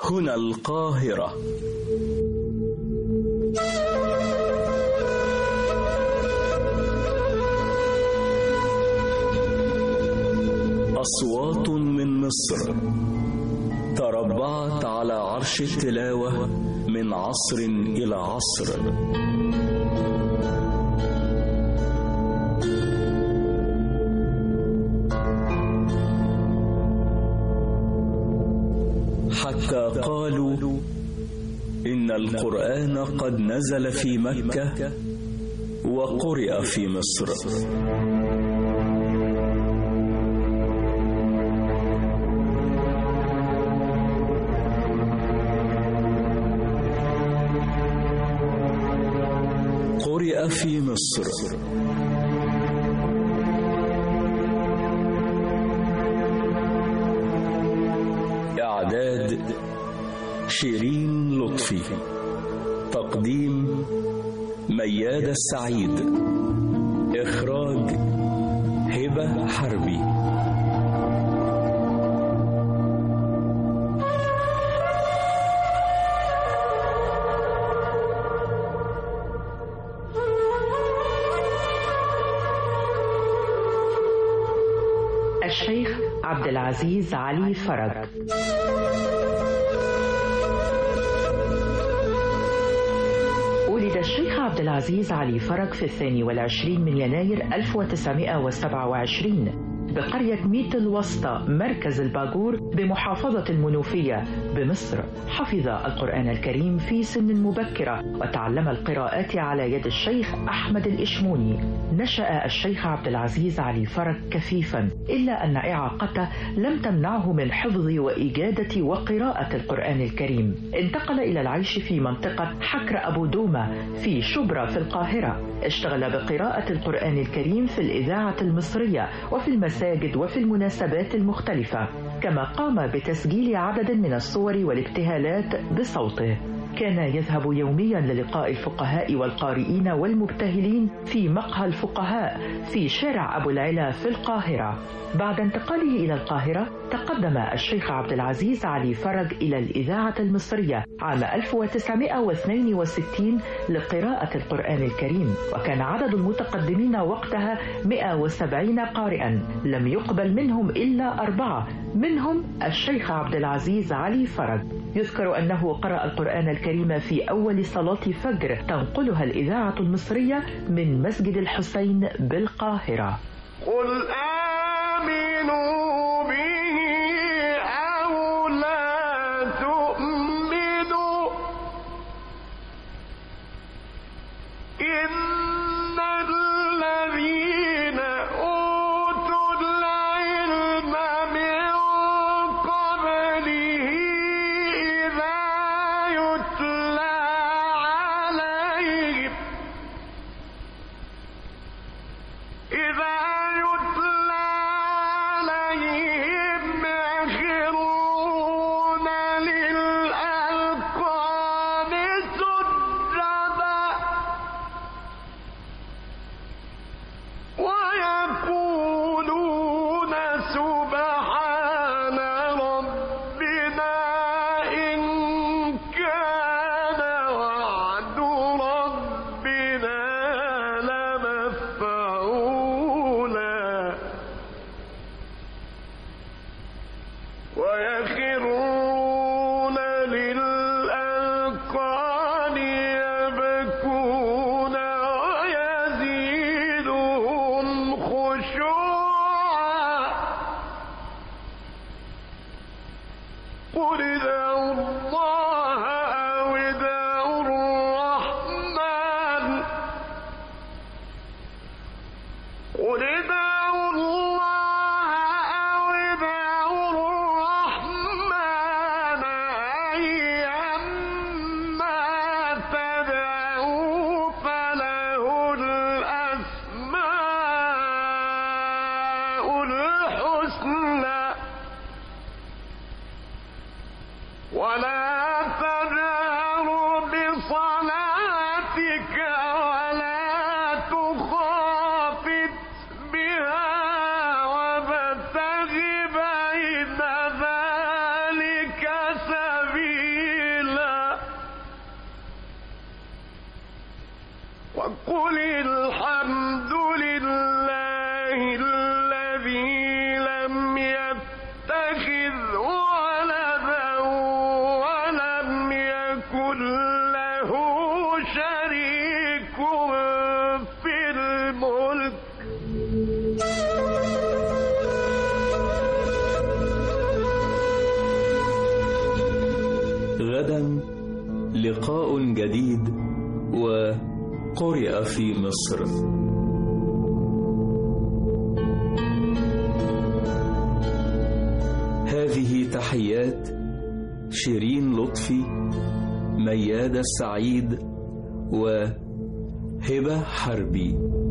هنا القاهرة. أصوات من مصر تربعت على عرش التلاوة من عصر إلى عصر. حتى قالوا إن القرآن قد نزل في مكة وقرئ في مصر. قرئ في مصر. إعداد شيرين لطفي. تقديم مياد السعيد. إخراج هبة حربي. الشيخ عبد العزيز علي فرج. ولد الشيخ عبد العزيز علي فرج في 22 من يناير 1927 بقرية ميت الوسطى مركز الباجور بمحافظة المنوفية بمصر. حفظ القرآن الكريم في سن مبكرة وتعلم القراءات على يد الشيخ أحمد الإشموني. نشأ الشيخ عبد العزيز علي فرج كفيفا، إلا أن إعاقته لم تمنعه من حفظ وإجادة وقراءة القرآن الكريم. انتقل إلى العيش في منطقة حكر أبو دومة في شبرا في القاهرة. اشتغل بقراءة القرآن الكريم في الإذاعة المصرية وفي المساجد وفي المناسبات المختلفة، كما قام بتسجيل عدد من الصور والابتهالات بصوته. كان يذهب يوميا للقاء الفقهاء والقارئين والمبتهلين في مقهى الفقهاء في شارع أبو العلا في القاهرة. بعد انتقاله إلى القاهرة تقدم الشيخ عبد العزيز علي فرج إلى الإذاعة المصرية عام 1962 لقراءة القرآن الكريم، وكان عدد المتقدمين وقتها 170 قارئا، لم يقبل منهم إلا 4، منهم الشيخ عبد العزيز علي فرج. يذكر أنه قرأ القرآن الكريم في أول صلاة فجر تنقلها الإذاعة المصرية من مسجد الحسين بالقاهرة. قل آمنوا به أو لا تؤمنوا إن الذين أوتوا العلم من قبله إذا يتلى عليهم يخرون للأذقان سجدا ويقولون سبحان ربنا إن كان وعد ربنا لمفعولا ويخرون للأذقان يبكون ويزيدهم خشوعا قل ادعوا الله أو ادعوا الرحمن قل ادعوا الله أو ادعوا الرحمن أيما تدعوا فله الأسماء الحسنى ولا تجهر بصلاتك ولا تخافت بها وابتغ بين ذلك سبيلا قل الحمد لله الذي لم يتخذ ولدا ولم يكن له شريك في الملك غدا لقاء جديد وقرئ في مصر. هذه تحيات شيرين لطفي، ميادة السعيد وهبة حربي.